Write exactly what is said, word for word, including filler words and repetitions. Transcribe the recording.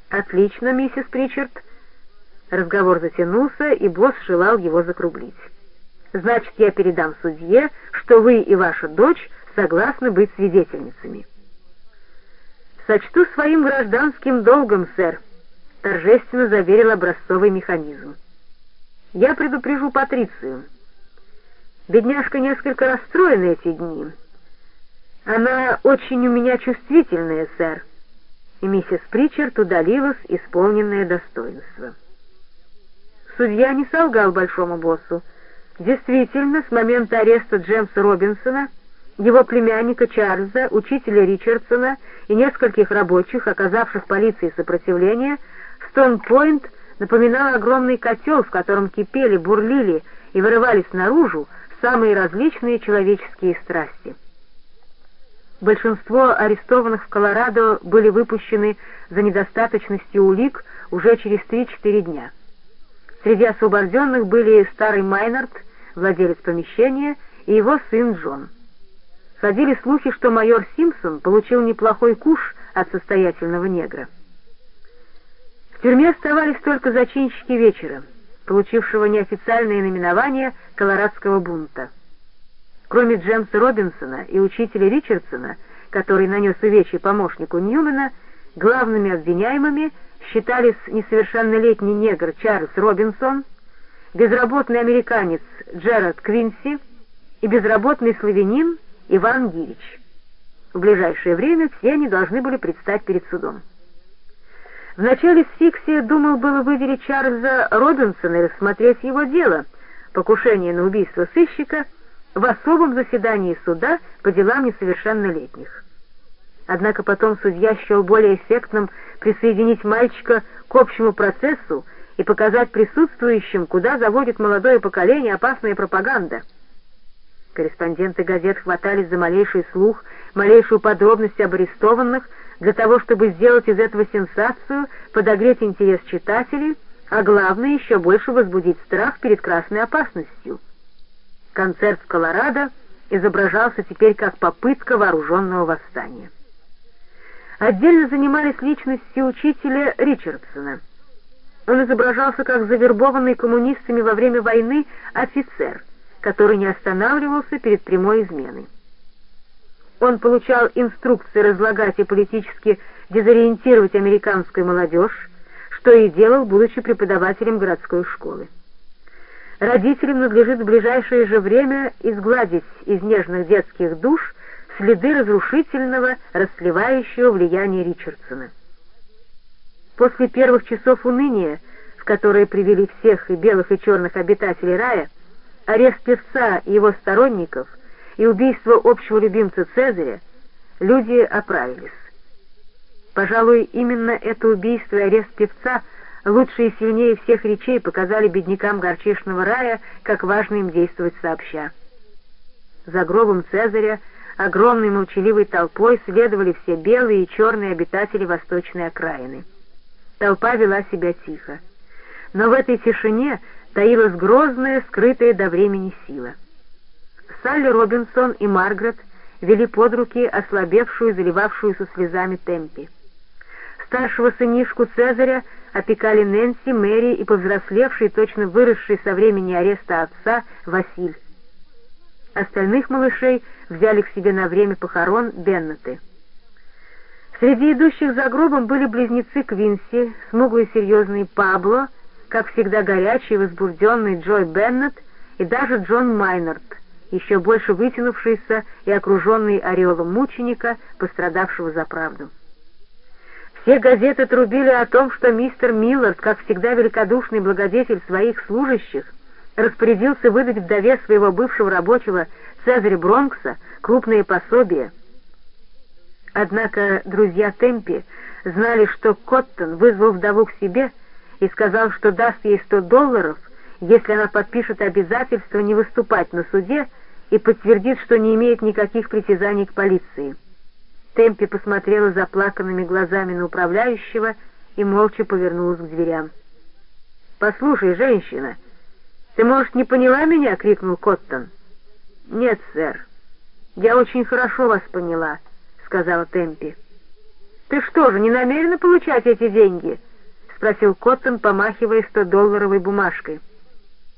«Отлично, миссис Причард». Разговор затянулся, и босс желал его закруглить. «Значит, я передам судье, что вы и ваша дочь согласны быть свидетельницами». «Сочту своим гражданским долгом, сэр», — торжественно заверил образцовый механизм. «Я предупрежу Патрицию. Бедняжка несколько расстроена эти дни. Она очень у меня чувствительная, сэр». И миссис Причард удалилась, исполненное достоинство. Судья не солгал большому боссу. Действительно, с момента ареста Джеймса Робинсона, его племянника Чарльза, учителя Ричардсона и нескольких рабочих, оказавших полиции сопротивление, Стоун-Пойнт напоминал огромный котел, в котором кипели, бурлили и вырывались наружу самые различные человеческие страсти. Большинство арестованных в Колорадо были выпущены за недостаточностью улик уже через три-четыре дня. Среди освобожденных были старый Майнард, владелец помещения, и его сын Джон. Ходили слухи, что майор Симпсон получил неплохой куш от состоятельного негра. В тюрьме оставались только зачинщики вечера, получившего неофициальное наименование колорадского бунта. Кроме Джеймса Робинсона и учителя Ричардсона, который нанес увечья помощнику Ньюмена, главными обвиняемыми считались несовершеннолетний негр Чарльз Робинсон, безработный американец Джерард Квинси и безработный славянин Иван Гирич. В ближайшее время все они должны были предстать перед судом. Вначале Сикси думал было выделить Чарльза Робинсона и рассмотреть его дело, покушение на убийство сыщика, в особом заседании суда по делам несовершеннолетних. Однако потом судья счел более эффектным присоединить мальчика к общему процессу и показать присутствующим, куда заводит молодое поколение опасная пропаганда. Корреспонденты газет хватались за малейший слух, малейшую подробность об арестованных, для того, чтобы сделать из этого сенсацию, подогреть интерес читателей, а главное, еще больше возбудить страх перед красной опасностью. Концерт в Колорадо изображался теперь как попытка вооруженного восстания. Отдельно занимались личности учителя Ричардсона. Он изображался как завербованный коммунистами во время войны офицер, который не останавливался перед прямой изменой. Он получал инструкции разлагать и политически дезориентировать американскую молодежь, что и делал, будучи преподавателем городской школы. Родителям надлежит в ближайшее же время изгладить из нежных детских душ следы разрушительного, расслевающего влияния Ричардсона. После первых часов уныния, в которые привели всех, и белых, и черных обитателей рая, арест певца и его сторонников и убийство общего любимца Цезаря, люди оправились. Пожалуй, именно это убийство и арест певца лучше и сильнее всех речей показали беднякам горчичного рая, как важно им действовать сообща. За гробом Цезаря огромной молчаливой толпой следовали все белые и черные обитатели восточной окраины. Толпа вела себя тихо, но в этой тишине таилась грозная, скрытая до времени сила. Салли Робинсон и Маргарет вели под руки ослабевшую, заливавшуюся слезами Темпи. Старшего сынишку Цезаря опекали Нэнси, Мэри и повзрослевший, точно выросший со времени ареста отца, Василь. Остальных малышей взяли к себе на время похорон Беннеты. Среди идущих за гробом были близнецы Квинси, смуглый серьезный Пабло, как всегда горячий и возбужденный Джой Беннет и даже Джон Майнард, еще больше вытянувшийся и окруженный ореолом мученика, пострадавшего за правду. Все газеты трубили о том, что мистер Миллард, как всегда великодушный благодетель своих служащих, распорядился выдать вдове своего бывшего рабочего Цезаря Бронкса крупные пособия. Однако друзья Темпи знали, что Коттон вызвал вдову к себе и сказал, что даст ей сто долларов, если она подпишет обязательство не выступать на суде и подтвердит, что не имеет никаких притязаний к полиции. Темпи посмотрела заплаканными глазами на управляющего и молча повернулась к дверям. «Послушай, женщина, ты, может, не поняла меня?» — крикнул Коттон. «Нет, сэр, я очень хорошо вас поняла», — сказала Темпи. «Ты что же, не намерена получать эти деньги?» — спросил Коттон, помахивая стодолларовой бумажкой.